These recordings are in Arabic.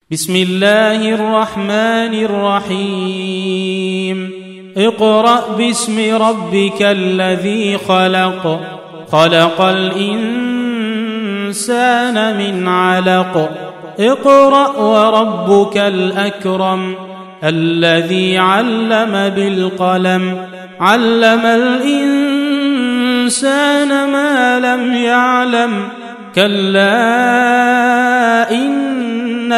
بسم الله الرحمن الرحيم اقرأ باسم ربك الذي خلق خلق الإنسان من علق اقرأ وربك الأكرم الذي علم بالقلم علم الإنسان ما لم يعلم كلا إن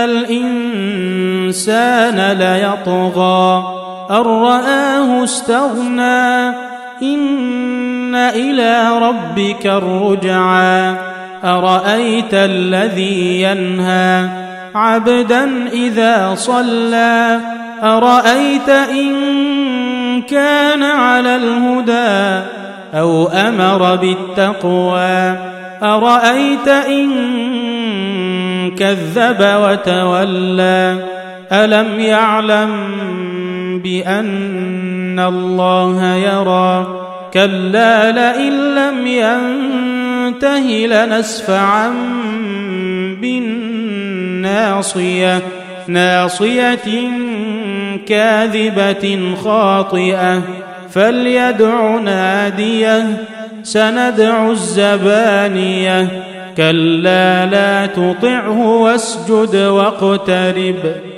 الإنسان ليطغى أن رآه استغنى إن إلى ربك الرجعى أرأيت الذي ينهى عبدا إذا صلى أرأيت إن كان على الهدى أو أمر بالتقوى أرأيت إن كذب وتولى ألم يعلم بأن الله يرى كلا لئن لم ينته لنسفعا بالناصية ناصية كاذبة خاطئة فليدع ناديه سندع الزبانية كلا لا تطعه واسجد واقترب